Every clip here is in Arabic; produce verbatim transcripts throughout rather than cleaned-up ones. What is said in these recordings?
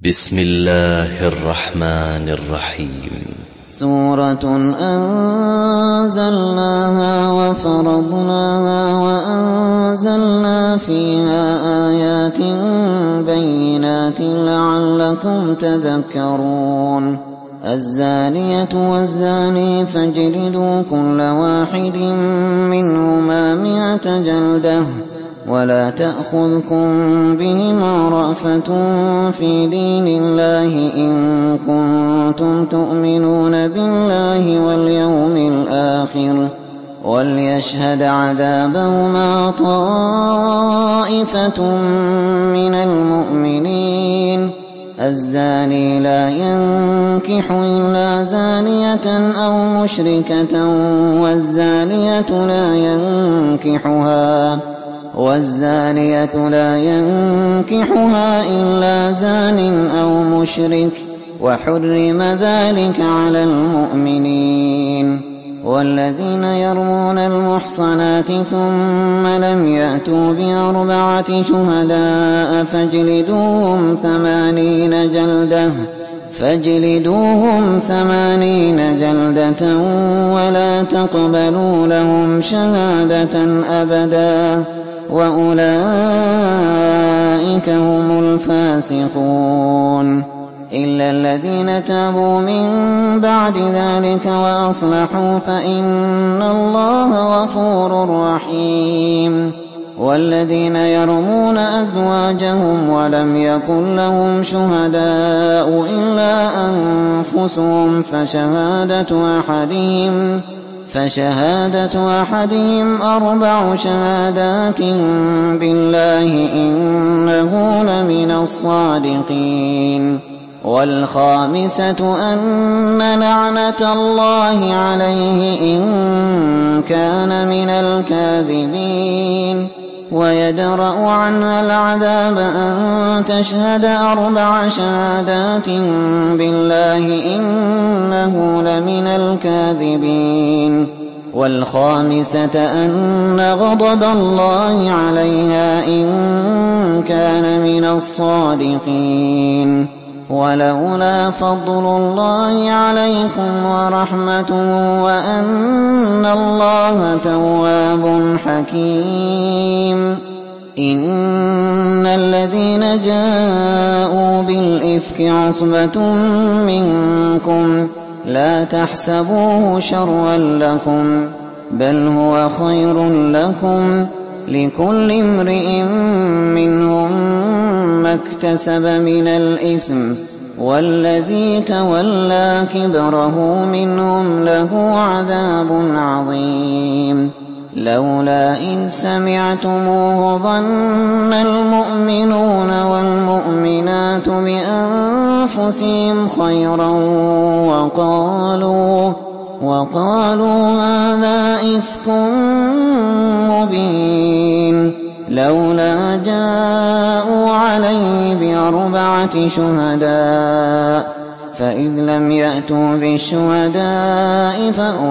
بسم الله الرحمن الرحيم. سورة أنزلناها وفرضناها وأنزلنا فيها آيات بينات لعلكم تذكرون. الزانية والزاني فاجلدوا كل واحد منهما مئة جلدة ولا تأخذكم بهما رأفة في دين الله إن كنتم تؤمنون بالله واليوم الآخر وليشهد عذابهما طائفة من المؤمنين. الزاني لا ينكح إلا زانية أو مشركة والزانية لا ينكحها والزانية لا ينكحها إلا زان أو مشرك وحرم ذلك على المؤمنين. والذين يرمون المحصنات ثم لم يأتوا بأربعة شهداء فاجلدوهم ثمانين جلدة فاجلدوهم ثمانين جلدة ولا تقبلوا لهم شهادة أبدا وأولئك هم الفاسقون. إلا الذين تابوا من بعد ذلك وأصلحوا فإن الله غفور رحيم. والذين يرمون أزواجهم ولم يكن لهم شهداء إلا أنفسهم فشهادة أحدهم فشهادة أحدهم أربع شهادات بالله إنه لمن الصادقين. والخامسة أن لعنة الله عليه إن كان من الكاذبين. ويدرأ عنها العذاب أن تشهد أربع شهادات بالله إنه لمن الكاذبين. والخامسة أن غضب الله عليها إن كان من الصادقين. ولولا فضل الله عليكم ورحمته وأن الله تواب حكيم. إن الذين جاءوا بالإفك عصبة منكم لا تحسبوه شرا لكم بل هو خير لكم لكل امرئ منهم ما اكتسب من الإثم والذي تولى كبره منهم له عذاب عظيم. لولا إن سمعتموه ظن المؤمنون والمؤمنات بأنفسهم خيرا وقالوا وقالوا هذا إفك مبين. لولا جاءوا عليه بأربعة شهداء فإذ لم يأتوا بالشهداء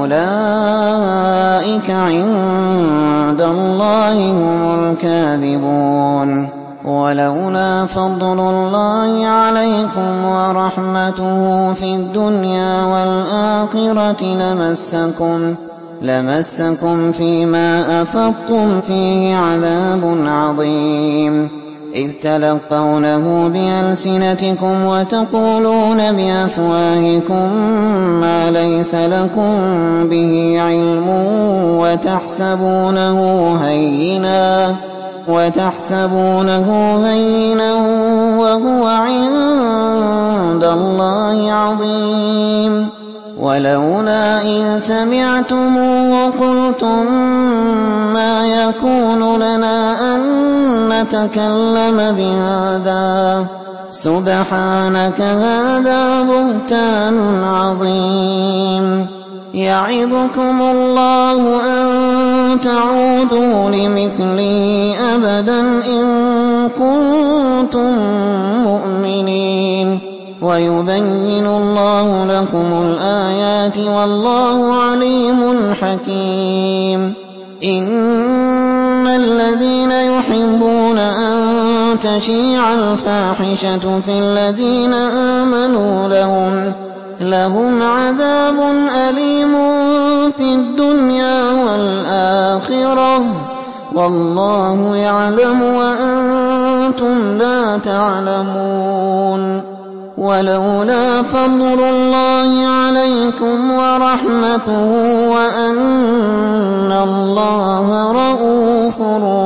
فأولئك عند الله هم الكاذبون. ولولا فضل الله عليكم ورحمته في الدنيا والآخرة لمسكم لمسكم فيما أفضتم فيه عذاب عظيم. إذ تلقونه بألسنتكم وتقولون بأفواهكم ما ليس لكم به علم وتحسبونه هينا وتحسبونه هينا وهو عند الله عظيم. ولولا إن سمعتموه قلتم ما يكون لنا أن نتكلم بهذا سبحانك هذا بهتان عظيم. يعظكم الله أن تعودوا لمثله أبدا إن كنتم مؤمنين. ويبين الله لكم الآيات والله عليم حكيم. إن الذين يحبون أن تشيع الفاحشة في الذين آمنوا لهم لهم عذاب أليم في الدنيا والآخرة والله يعلم وأنتم لا تعلمون. ولولا فضل الله عليكم ورحمته وأن الله رءوف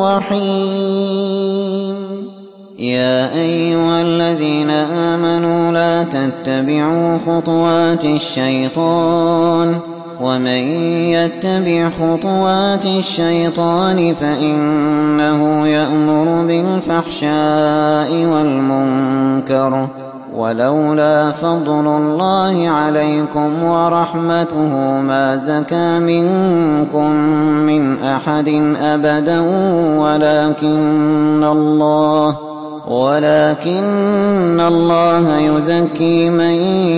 رحيم. يا أيها الذين آمنوا لا تتبعوا خطوات الشيطان ومن يتبع خطوات الشيطان فإنه يأمر بالفحشاء والمنكر ولولا فضل الله عليكم ورحمته ما زكى منكم من أحد أبدا ولكن الله ولكن الله يزكي من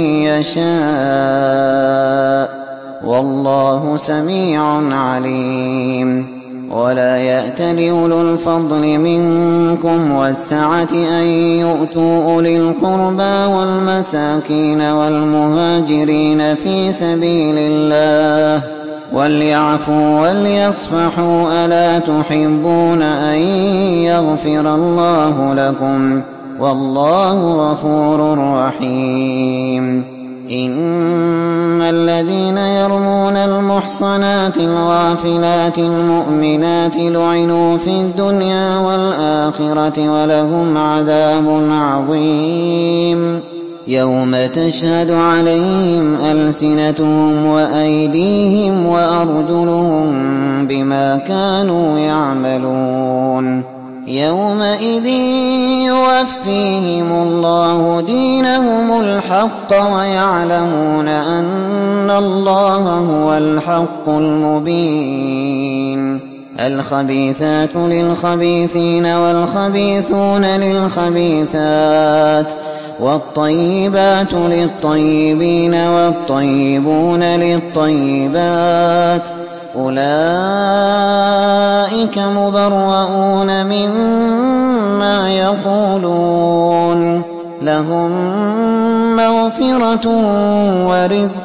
يشاء والله سميع عليم. ولا يأتل أولو الفضل منكم والسعة أن يؤتوا أولي القربى والمساكين والمهاجرين في سبيل الله وليعفوا وليصفحوا ألا تحبون أن يغفر الله لكم والله غفور رحيم. إن الذين يرمون المحصنات الغافلات المؤمنات لعنوا في الدنيا والآخرة ولهم عذاب عظيم يوم تشهد عليهم ألسنتهم وأيديهم وأرجلهم بما كانوا يعملون يومئذ يوفيهم الله دينهم الحق ويعلمون أن الله هو الحق المبين. الخبيثات للخبيثين والخبيثون للخبيثات والطيبات للطيبين والطيبون للطيبات أولئك مبرؤون مما يقولون لهم مغفرة ورزق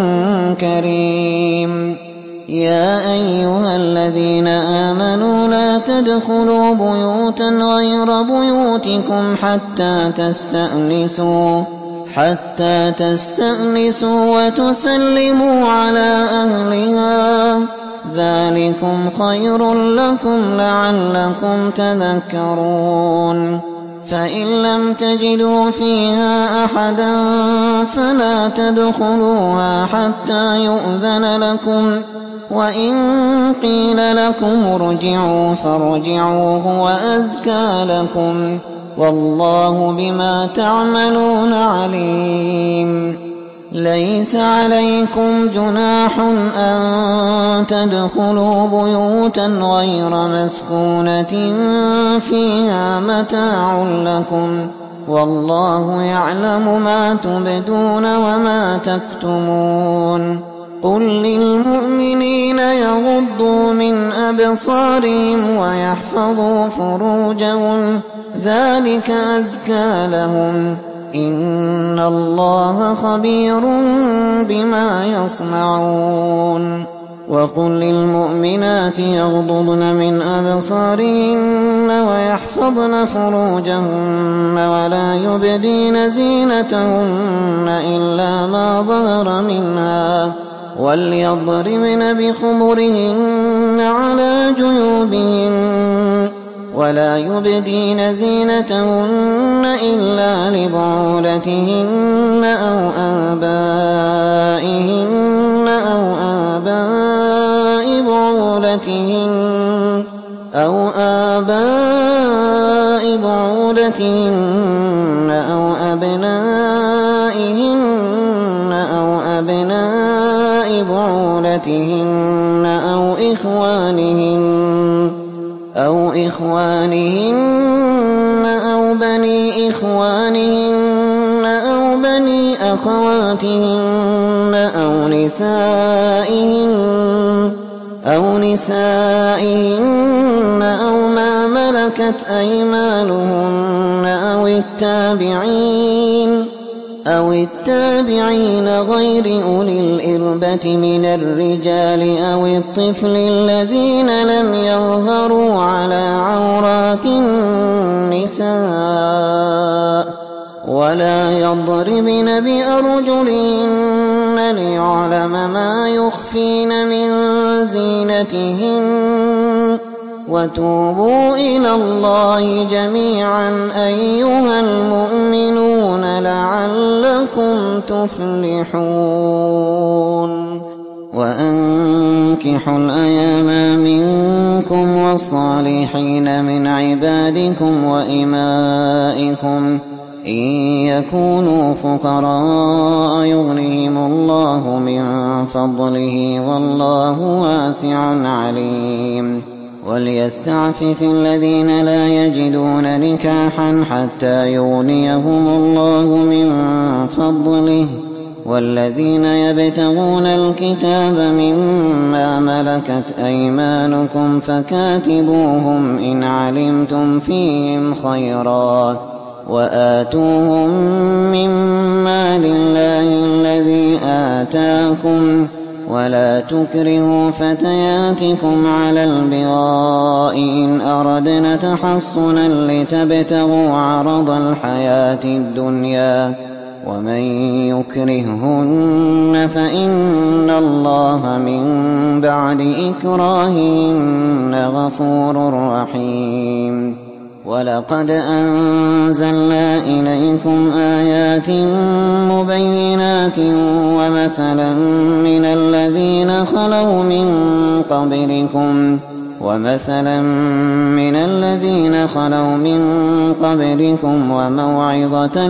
كريم. يا أيها الذين آمنوا لا تدخلوا بيوتا غير بيوتكم حتى تستأنسوا حتى تستأنسوا وتسلموا على أهلها ذلكم خير لكم لعلكم تذكرون. فإن لم تجدوا فيها أحدا فلا تدخلوها حتى يؤذن لكم وإن قيل لكم ارجعوا فارجعوا هو أزكى لكم والله بما تعملون عليم. ليس عليكم جناح أن تدخلوا بيوتا غير مسكونة فيها متاع لكم والله يعلم ما تبدون وما تكتمون. قل للمؤمنين يغضوا من أبصارهم ويحفظوا فروجهم ذلك أزكى لهم إن الله خبير بما يصنعون. وقل للمؤمنات يغضضن من أبصارهن ويحفظن فروجهن ولا يبدين زينتهن إلا ما ظهر منها وليضربن بخمرهن على جيوبهن ولا يبدين زينتهن إلا لبعولتهن أو آبائهن أو آباء بعولتهن أو آباء بعولتهن أو أبنائهن أو أبناء بعولتهن أو إخوانهن أو إخوانهن أو بني إخوانهن أو بني أخواتهن أو نسائهن أو نسائهن أو ما ملكت أيمانهن أو التابعين أو التابعين غير أولي الإربة من الرجال أو الطفل الذين لم يظهروا على عورات النساء ولا يضربن بأرجلهن ليعلم ما يخفين من زينتهن وتوبوا إلى الله جميعا أيها المؤمنون لعلكم تفلحون وأنكحوا الأيام منكم والصالحين من عبادكم وإمائكم إن يكونوا فقراء يغنهم الله من فضله والله واسع عليم وليستعفف الذين لا يجدون نكاحا حتى يغنيهم الله من فضله والذين يبتغون الكتاب مما ملكت أيمانكم فكاتبوهم إن علمتم فيهم خيرا وآتوهم من مال الله الذي آتاكم ولا تكرهوا فتياتكم على البغاء إن أردنا تحصنا لتبتغوا عرض الحياة الدنيا ومن يكرههن فإن الله من بعد إكراههن غفور رحيم ولقد أنزلنا إليكم آيات مبينات ومثلا من الذين خلوا من قبلكم ومثلا من الذين خلوا من قبلكم وموعظة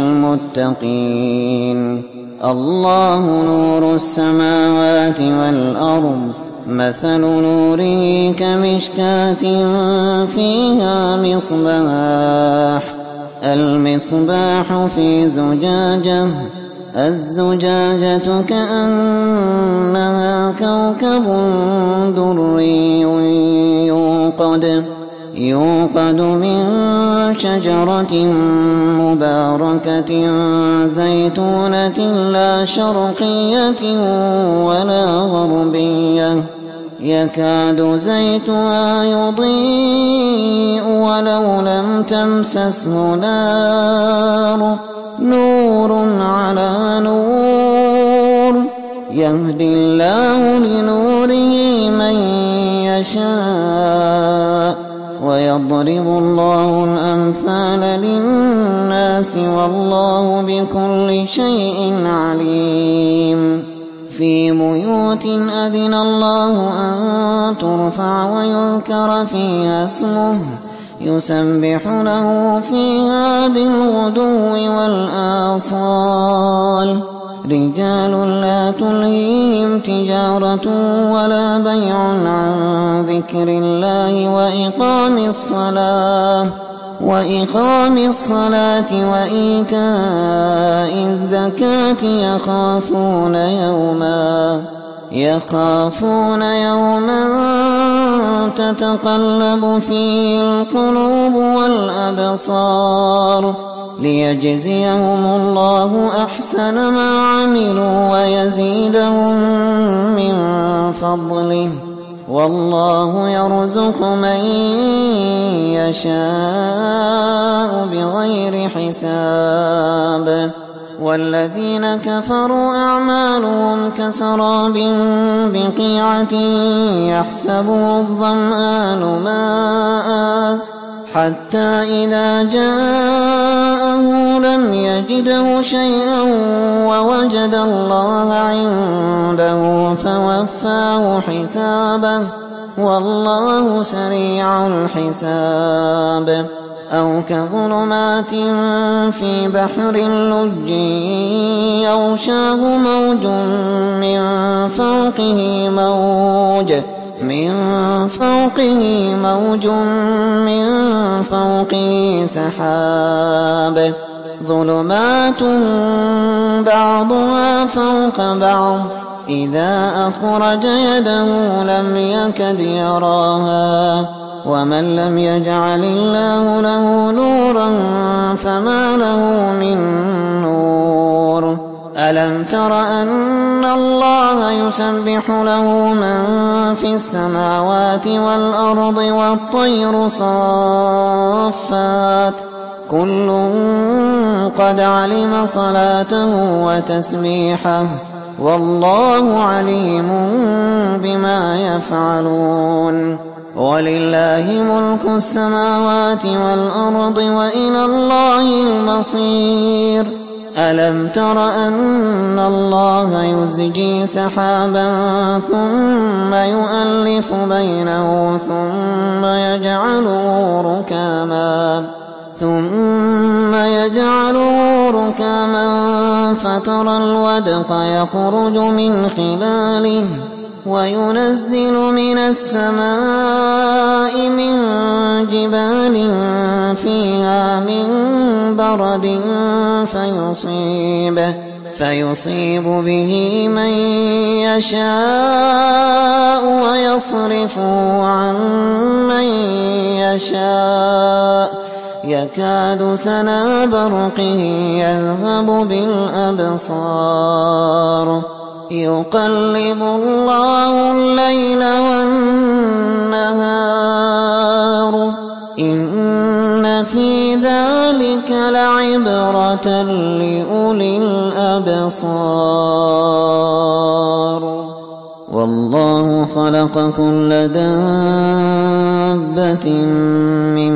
للمتقين الله نور السماوات والأرض مثل نوره كمشكاة فيها مصباح المصباح في زجاجة الزجاجة كأنها كوكب دري يوقد يوقد من شجرة مباركة زيتونة لا شرقية ولا غربية يكاد زيتها يضيء ولو لم تمسسه نار نور على نور يهدي الله لنوره من يشاء ويضرب الله الأمثال للناس والله بكل شيء عليم في بيوت أذن الله أن ترفع ويذكر فيها اسمه يسبح له فيها بالغدو والآصال رجال لا تلهيهم تجارة ولا بيع عن ذكر الله وإقام الصلاة وإقام الصلاة وإيتاء الزكاة يخافون يوما يخافون يوما تتقلب فيه القلوب والأبصار ليجزيهم الله أحسن ما عملوا ويزيدهم من فضله والله يرزق من يشاء بغير حساب والذين كفروا أعمالهم كسراب بقيعة يحسبه الظمآن ماء حتى إذا جاءه لم يجده شيئا ووجد الله عنده فوفاه حسابه والله سريع الحساب أو كظلمات في بحر لج يغشاه موج من فوقه موج من فوقه موج من فوقه سحاب ظلمات بعضها فوق بعض إذا أخرج يده لم يكد يراها ومن لم يجعل الله له نورا فما له من نور ألم تر أن الله يسبح له من في السماوات والأرض والطير صافات كل قد علم صلاته وتسبيحه والله عليم بما يفعلون ولله ملك السماوات والأرض وإلى الله المصير ألم تر أن الله يزجي سحابا ثم يؤلف بينه ثم يجعله ركاما ثم يجعله ركاما فترى الودق يخرج من خلاله وينزل من السماء من جبال فيها من برد فيصيب فيصيب به من يشاء ويصرفه عن من يشاء يكاد سنا برقه يذهب بالأبصار يقلب الله الليل والنهار إن في ذلك لعبرة لأولي الأبصار والله خلق كل دابة من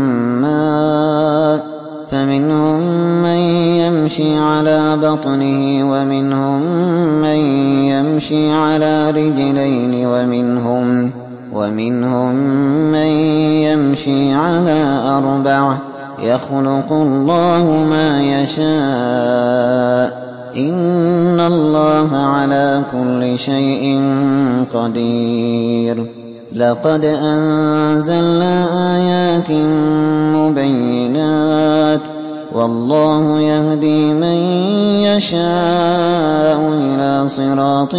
ماء فمنهم من يمشي على بطنه ومنهم من يمشي على رجلين ومنهم ومنهم من يمشي على أربع يخلق الله ما يشاء إن الله على كل شيء قدير لقد أنزلنا آيات مبينات والله يهدي من يشاء إلى صراط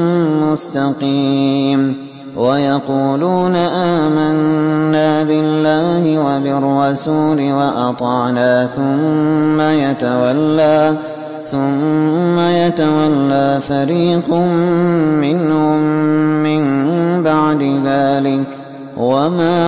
مستقيم ويقولون آمنا بالله وبالرسول وأطعنا ثم يتولى ثم يتولى فريق منهم من بعد ذلك وما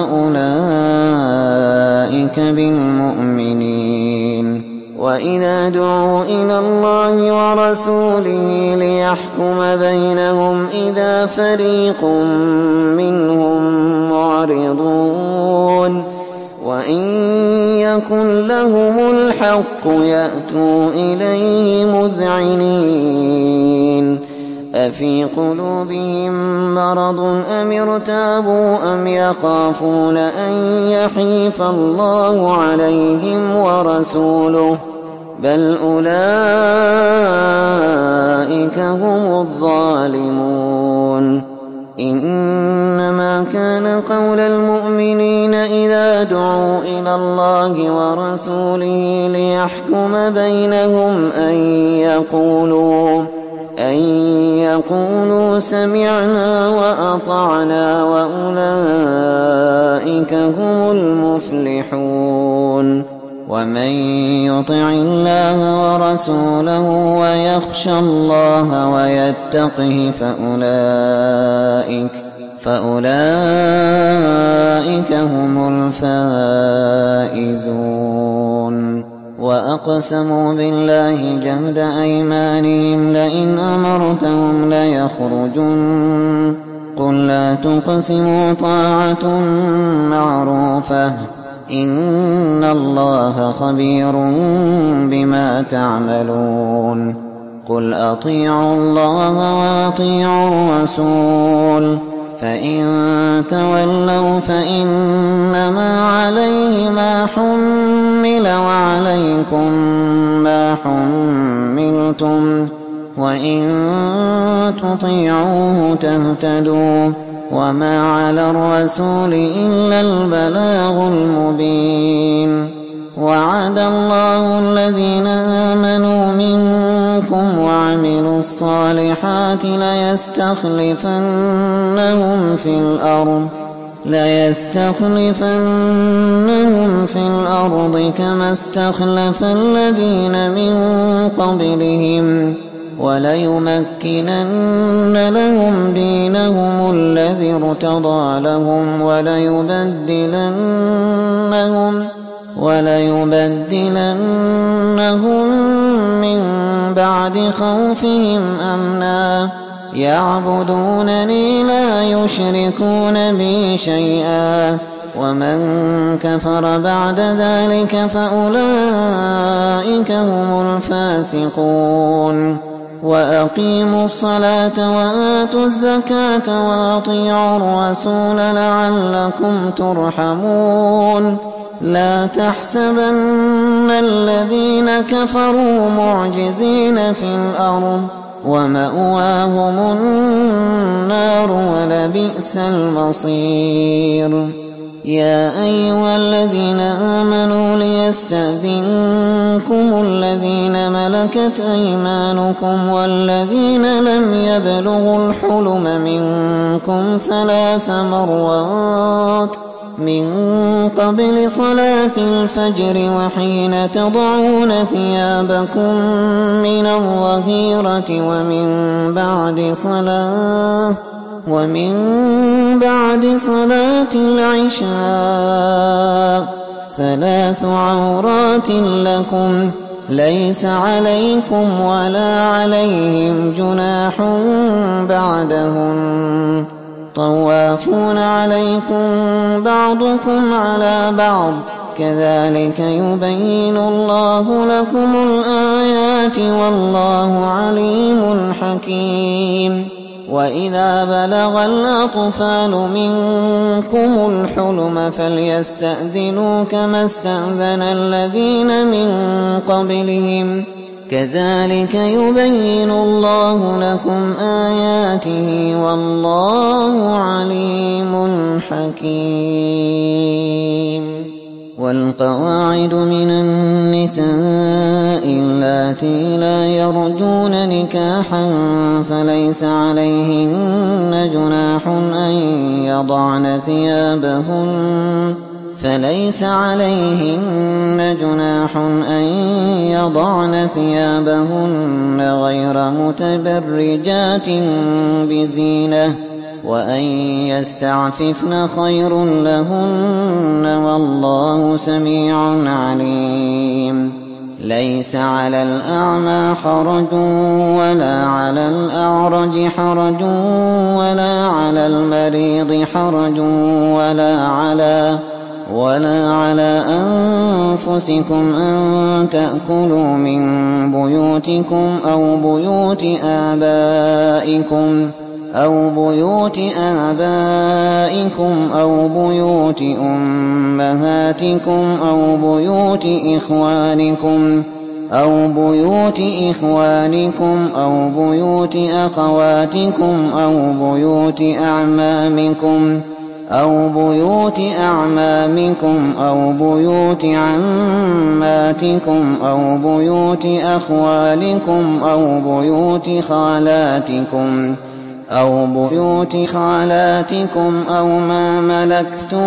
أولئك بالمؤمنين وإذا دعوا إلى الله ورسوله ليحكم بينهم إذا فريق منهم معرضون وإن يكن لهم الحق يأتوا إليه مذعنين أفي قلوبهم مرض أم ارتابوا أم يخافون أن يحيف الله عليهم ورسوله بل أولئك هم الظالمون إنما كان قول المؤمنين إذا دعوا إلى الله ورسوله ليحكم بينهم أن يقولوا أن يقولوا سمعنا وأطعنا وأولئك هم المفلحون ومن يطع الله ورسوله ويخشى الله ويتقه فأولئك فأولئك هم الفائزون وأقسموا بالله جهد أيمانهم لئن أمرتهم ليخرجن قل لا تقسموا طاعة معروفة إن الله خبير بما تعملون قل أطيعوا الله وأطيعوا الرسول فإن تولوا فإنما عليه ما حمل وعليكم ما حملتم وإن تطيعوه تهتدوا وما على الرسول إلا البلاغ المبين وعد الله الذين آمنوا منكم وعملوا الصالحات ليستخلفنهم في الأرض ليستخلفنهم في الأرض كما استخلف الذين من قبلهم وليمكنن لهم دينهم الذي ارتضى لهم وليبدلنهم وليبدلنهم من بعد خوفهم أمنا يعبدونني لا يشركون بي شيئا ومن كفر بعد ذلك فأولئك هم الفاسقون وأقيموا الصلاة وآتوا الزكاة وأطيعوا الرسول لعلكم ترحمون لا تحسبن الذين كفروا معجزين في الأرض ومأواهم النار ولبئس المصير يا أيها الذين آمنوا ليستأذنكم الذين ملكت أيمانكم والذين لم يبلغوا الحلم منكم ثلاث مرات من قبل صلاة الفجر وحين تضعون ثيابكم من الظهيرة ومن بعد صلاة ومن بعد صلاة العشاء ثلاث عورات لكم ليس عليكم ولا عليهم جناح بعدهن طوافون عليكم بعضكم على بعض كذلك يبين الله لكم الآيات والله عليم حكيم وإذا بلغ الأطفال منكم الحلم فليستأذنوا كما استأذن الذين من قبلهم كذلك يبين الله لكم آياته والله عليم حكيم والقواعد من النساء اللاتي لا يرجون نكاحا فليس عليهن جناح أن يضعن ثيابهن فليس عليهن جناح أن يضعن ثيابهن غير متبرجات بزينة وأن يستعففن خير لهن والله سميع عليم ليس على الأعمى حرج ولا على الأعرج حرج ولا على المريض حرج ولا على ولا على أنفسكم أن تأكلوا من بيوتكم أو بيوت آبائكم أو بيوت آبائكم أو بيوت أمهاتكم أو بيوت إخوانكم أو بيوت إخوانكم أو بيوت أخواتكم أو بيوت أعمامكم أو بيوت أعمامكم أو بيوت عماتكم أو بيوت أخوالكم أو بيوت خالاتكم أو بيوت خالاتكم أو ما ملكتم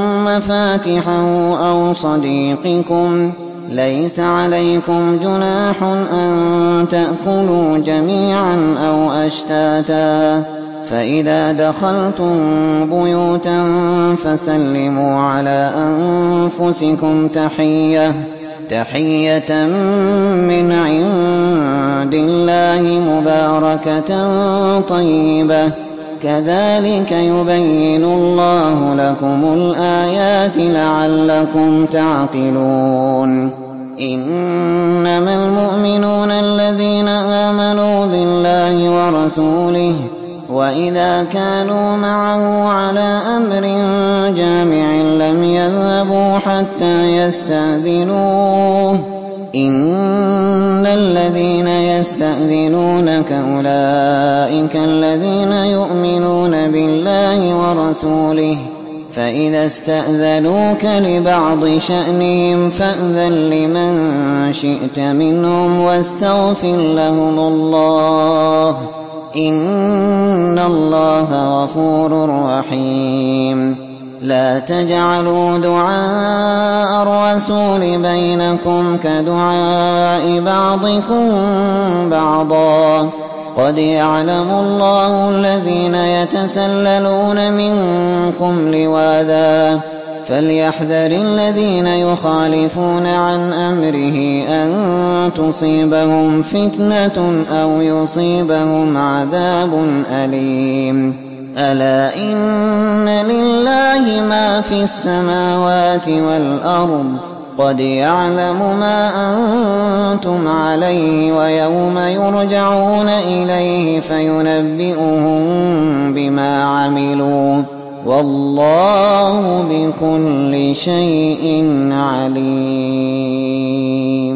مفاتحه أو صديقكم ليس عليكم جناح أن تأكلوا جميعا أو أشتاتا فإذا دخلتم بيوتا فسلموا على أنفسكم تحية تحية من عند الله مباركة طيبة كذلك يبين الله لكم الآيات لعلكم تعقلون إنما المؤمنون الذين آمنوا بالله ورسوله وإذا كانوا معه على أمر جامع لم يذهبوا حتى يستأذنوه إن الذين يستأذنونك أولئك الذين يؤمنون بالله ورسوله فإذا استأذنوك لبعض شأنهم فأذن لمن شئت منهم واستغفر لهم الله إن الله غفور رحيم. لا تجعلوا دعاء الرسول بينكم كدعاء بعضكم بعضا قد يعلم الله الذين يتسللون منكم لواذا فليحذر الذين يخالفون عن أمره أن تصيبهم فتنة أو يصيبهم عذاب أليم. ألا إن لله ما في السماوات والأرض قد يعلم ما أنتم عليه ويوم يرجعون إليه فينبئهم بما عملوا والله بكل شيء عليم.